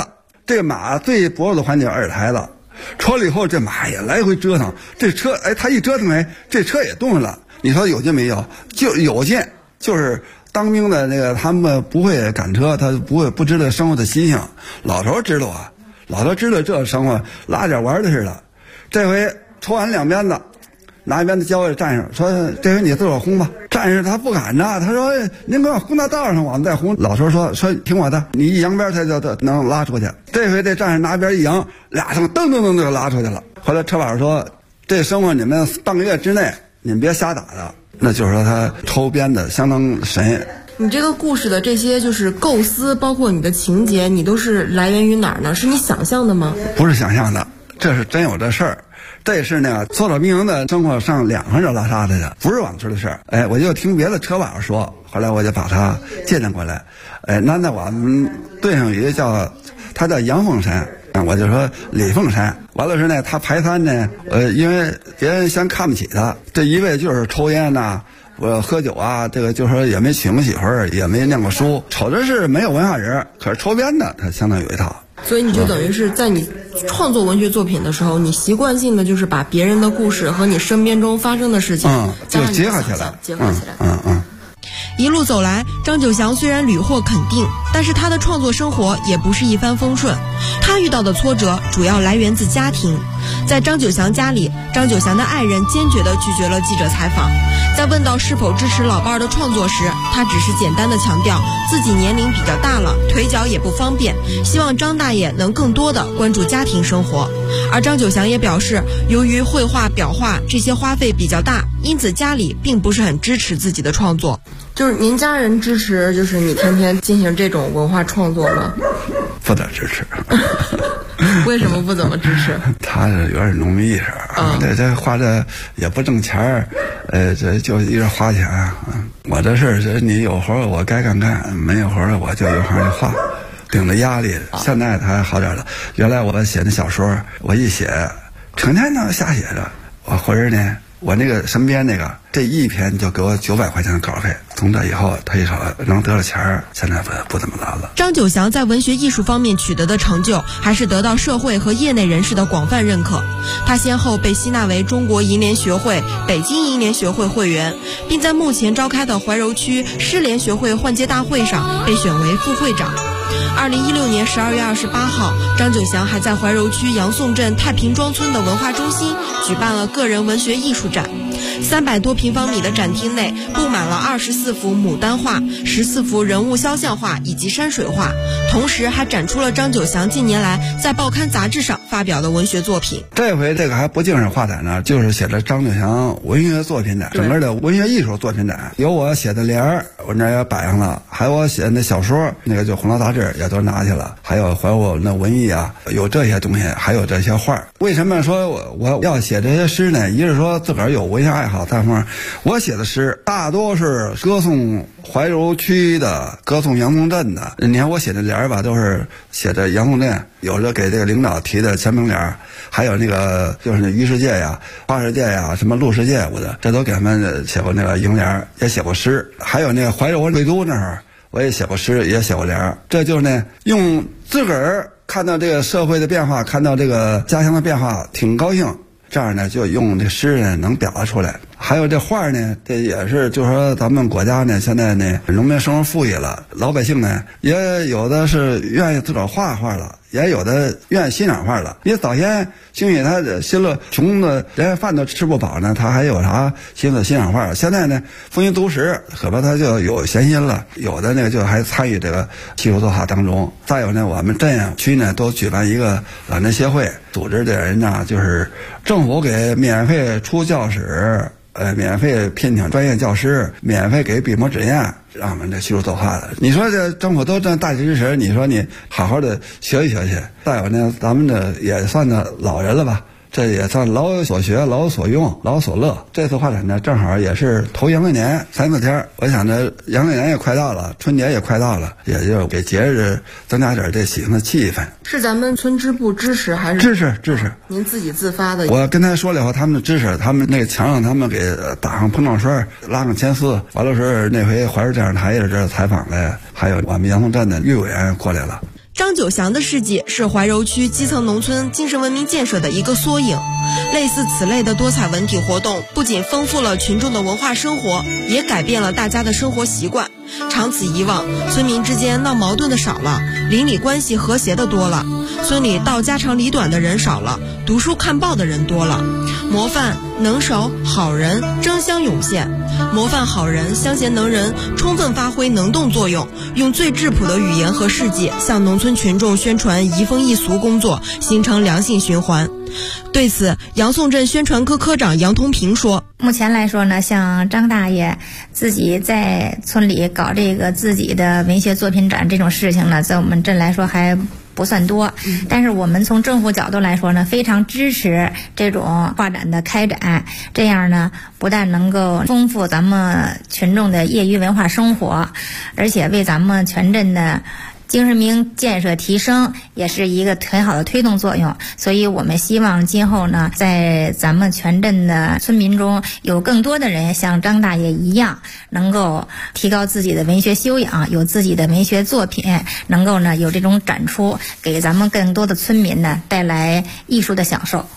这个马最薄弱的环节耳台子，戳了以后这马也来回折腾，这车它一折腾这车也动了。你说有劲没有？就有劲，就是当兵的那个他们不会赶车，他不知道生活的习性。老头知道啊，老头知道这生活拉点玩的似的。这回抽完两鞭子，拿一鞭子交给战士，说这回你自个儿轰吧。战士他不敢呐，他说您给我轰到道上，我们再轰。老头说听我的，你一扬鞭他就能拉出去。这回这战士拿鞭一扬，俩声噔噔噔就拉出去了。后来车把说这生活你们半个月之内你们别瞎打的，那就是说他抽鞭子相当神。 你这个故事的这些就是构思，包括你的情节，你都是来源于哪儿呢？是你想象的吗？ 不是想象的，这是真有这事儿。这是呢，作者兵营的生活上2回惹拉沙子的，不是往事的事儿。哎，我就听别的车把说，后来我就把他借鉴过来。哎，那我们队上有一个他叫杨凤山，我就说李凤山。完了是呢，他排餐呢，因为别人先看不起他，这一味就是抽烟呐，我喝酒啊，这个就说也没娶过媳妇儿，也没念过书，瞅着是没有文化人，可是抽鞭的他相当有一套。 所以你就等于是在你创作文学作品的时候，你习惯性的就是把别人的故事和你身边中发生的事情， 就结合起来， 一路走来，张九祥虽然屡获肯定，但是他的创作生活也不是一帆风顺。他遇到的挫折主要来源自家庭。在张九祥家里，张九祥的爱人坚决地拒绝了记者采访。在问到是否支持老伴儿的创作时，他只是简单地强调自己年龄比较大了，腿脚也不方便，希望张大爷能更多地关注家庭生活。而张九祥也表示，由于绘画、裱画这些花费比较大，因此家里并不是很支持自己的创作。就是您家人支持，就是你天天进行这种文化创作吗？ 不咋支持。 为什么不怎么支持？ 他是有点农民意识啊，这花这也不挣钱，这就一直花钱啊。我这事儿，你有活我该干干，没有活我就有行就画，顶着压力。现在他还好点了。原来我写那小说，我一写，成天呢瞎写着，我或者呢。我那个身边那个这一篇就给我900块钱的稿费，从这以后他一说能得了钱，现在不怎么难了。 张九祥在文学艺术方面取得的成就，还是得到社会和业内人士的广泛认可。他先后被吸纳为中国银联学会、北京银联学会会员，并在目前召开的怀柔区诗联学会换届大会上被选为副会长。2016年12月28号，张九祥还在怀柔区杨宋镇太平庄村的文化中心举办了个人文学艺术展。300多平方米的展厅内布满了24幅牡丹画、14幅人物肖像画以及山水画，同时还展出了张九祥近年来在报刊杂志上发表的文学作品。 这回这个还不净是画展呢，就是写的张九祥文学作品展，整个的文学艺术作品展，有我写的联儿，我那也摆上了，还有我写的那小说，那个就红楼杂志也都拿去了，还有怀我那文艺啊，有这些东西，还有这些画。为什么说我要写这些诗呢？一是说自个儿有文学爱好，再说我写的诗大多是歌颂怀柔区的，歌颂杨宋镇的。你看我写的联儿吧，都是写的杨宋镇，有的给这个领导提的签名联，还有那个就是那鱼世界呀、花世界呀、什么陆世界，我的这都给他们写过那个楹联，也写过诗。还有那个怀柔贵都那儿，我也写过诗，也写过联。这就是呢，用自个儿看到这个社会的变化，看到这个家乡的变化，挺高兴。这样呢，就用这诗呢能表达出来。还有这画呢，这也是就是说咱们国家呢现在呢农民生活富裕了，老百姓呢也有的是愿意自个儿画画了，也有的愿意欣赏画了。因为早先兴许他心了穷的连饭都吃不饱呢，他还有啥心思欣赏画？现在呢丰衣足食，可能他就有闲心了，有的那个就还参与这个技术作画当中。再有呢，我们镇区呢都举办一个老年协会，组织的人呢就是政府给免费出教室。免费聘请专业教师，免费给笔墨纸砚，让我们这技术作画的。你说这政府都这大支持，你说你好好的学一学去。再有呢，咱们这也算的老人了吧，这也算老有所学，老有所用，老有所乐。这次画展呢，正好也是头阳历年3-4天，我想着阳历年也快到了，春节也快到了，也就给节日增加点这喜庆的气氛。 是咱们村支部支持还是支持？ 您自己自发的？ 我跟他说了以后，他们的支持，他们那个墙上他们给打上碰撞栓，拉上铅丝。完了时候那回怀柔电视台也是这采访来，还有我们杨宋镇的玉委员过来了。 张九祥的事迹是怀柔区基层农村精神文明建设的一个缩影。类似此类的多彩文体活动，不仅丰富了群众的文化生活，也改变了大家的生活习惯。长此以往，村民之间闹矛盾的少了，邻里关系和谐的多了，村里道家长里短的人少了，读书看报的人多了，模范能手好人争相涌现。模范好人乡贤能人充分发挥能动作用，用最质朴的语言和事迹向农村群众宣传移风易俗工作，形成良性循环。对此，杨宋镇宣传科科长杨同平说， 目前来说呢，像张大爷自己在村里搞这个自己的文学作品展这种事情呢，在我们镇来说还不算多，但是我们从政府角度来说呢，非常支持这种画展的开展，这样呢不但能够丰富咱们群众的业余文化生活，而且为咱们全镇的精神文明建设提升也是一个很好的推动作用。所以我们希望今后呢，在咱们全镇的村民中有更多的人像张大爷一样，能够提高自己的文学修养，有自己的文学作品，能够呢有这种展出，给咱们更多的村民呢带来艺术的享受。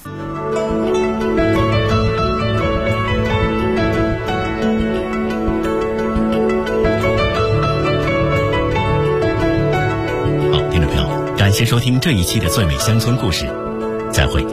感谢收听这一期的最美乡村故事，再会。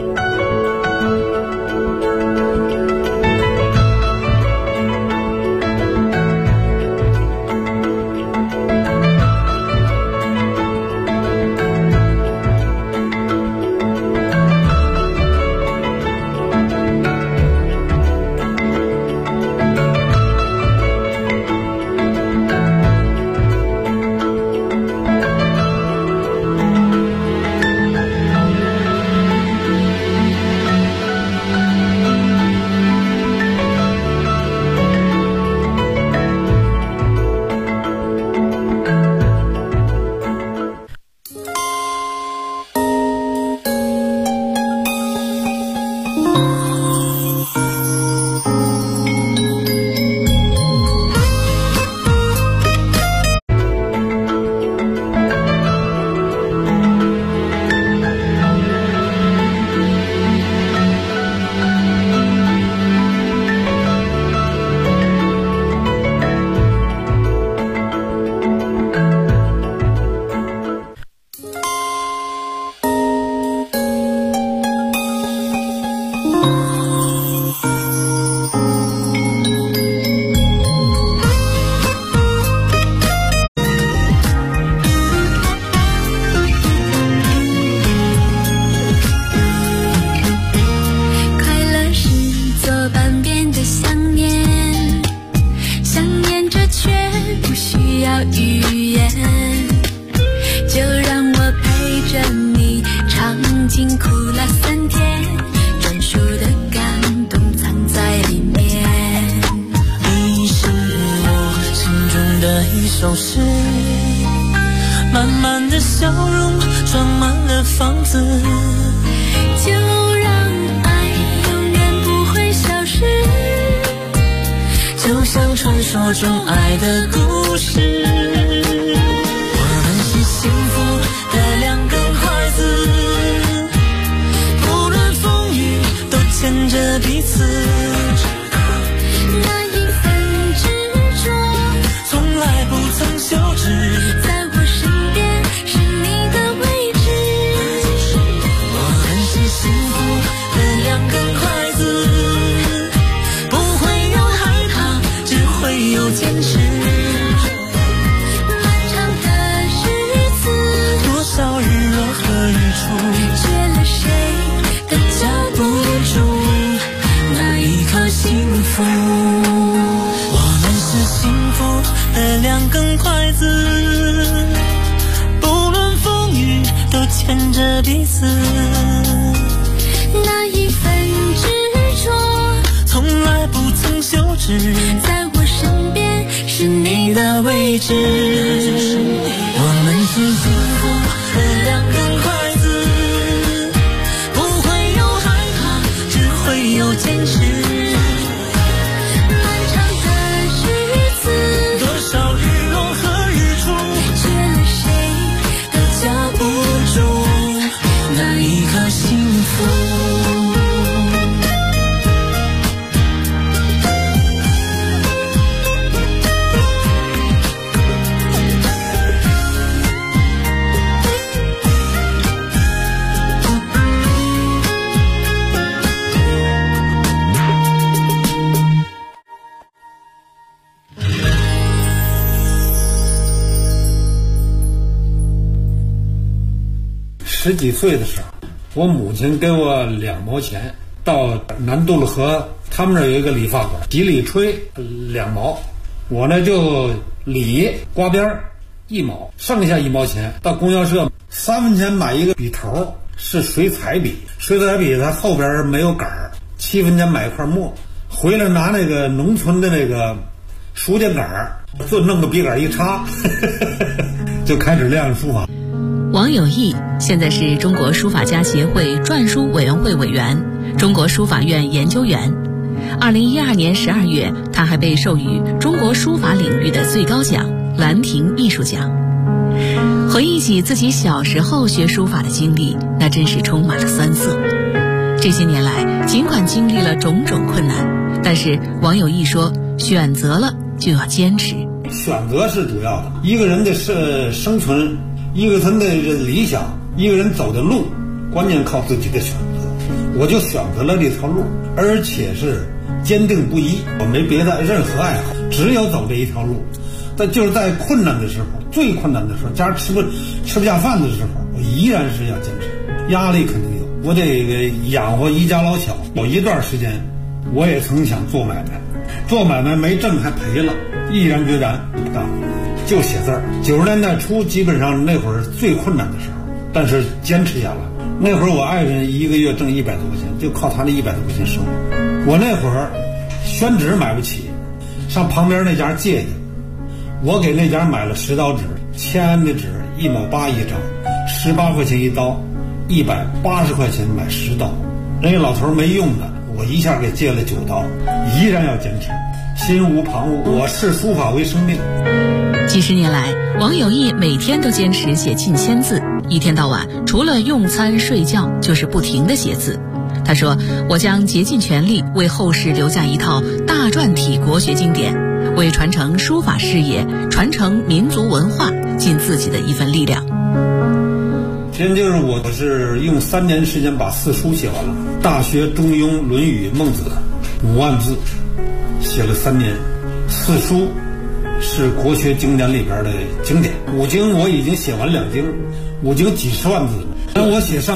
首诗，满满的笑容装满了房子， 就让爱永远不会消失， 就像传说中爱的故事。我们是幸福的两根筷子，不论风雨都牵着彼此。 那一份执着从来不曾休止， 在我身边是你的位置。 我们是幸福的两根筷子，不会有害怕，只会有坚持。 漫长的日子， 多少日落和日出， 缺了谁的脚步中那一颗幸福。我们是幸福的两根筷子，不论风雨都牵着彼此。 那一份执着从来不曾休止， 在我身边是你的位置。 我们是幸福的两根筷子，不会有害怕，只会有坚持。 漫长的日子， 多少日落和日出， 缺了谁的脚步 10几岁的时候，我母亲给我2毛钱，到南杜勒河他们那儿有一个理发馆，洗理吹2毛，我呢就理刮边1毛，剩下1毛钱到供销社3分钱买一个笔头，是水彩笔，水彩笔它后边没有杆儿，7分钱买一块墨，回来拿那个农村的那个书架杆儿，就弄个笔杆一插就开始练书法。 王有义现在是中国书法家协会篆书委员会委员、中国书法院研究员。2012年12月，他还被授予中国书法领域的最高奖兰亭艺术奖。回忆起自己小时候学书法的经历，那真是充满了酸涩。这些年来，尽管经历了种种困难，但是王有义说，选择了就要坚持。 选择是主要的，一个人的生存，一个人的理想，一个人走的路，关键靠自己的选择。我就选择了这条路，而且是坚定不移，我没别的任何爱好，只有走这一条路。但就是在困难的时候，最困难的时候，家吃不下饭的时候，我依然是要坚持。压力肯定有，我得养活一家老小。有一段时间，我也曾想做买卖，做买卖没挣还赔了，毅然决然就写字儿。90年代初，基本上那会儿最困难的时候，但是坚持下来。那会儿我爱人1个月挣100多块钱，就靠他那100多块钱生活。我那会儿宣纸买不起，上旁边那家借去，我给那家买了10刀纸，签的纸1毛8一张，18块钱一刀，180块钱买10刀。人家老头没用的，我一下给借了9刀，依然要坚持，心无旁骛。我视书法为生命。 几十年来，王有义每天都坚持写近1000字，一天到晚除了用餐睡觉就是不停地写字。他说，我将竭尽全力为后世留下一套大篆体国学经典，为传承书法事业、传承民族文化尽自己的一份力量。 现在就是我是用3年时间把4书写完了，《大学》《中庸》《论语》《孟子》5万字，写了3年。4书是国学经典里边的经典，5经我已经写完2经，5经几10万字，但我写上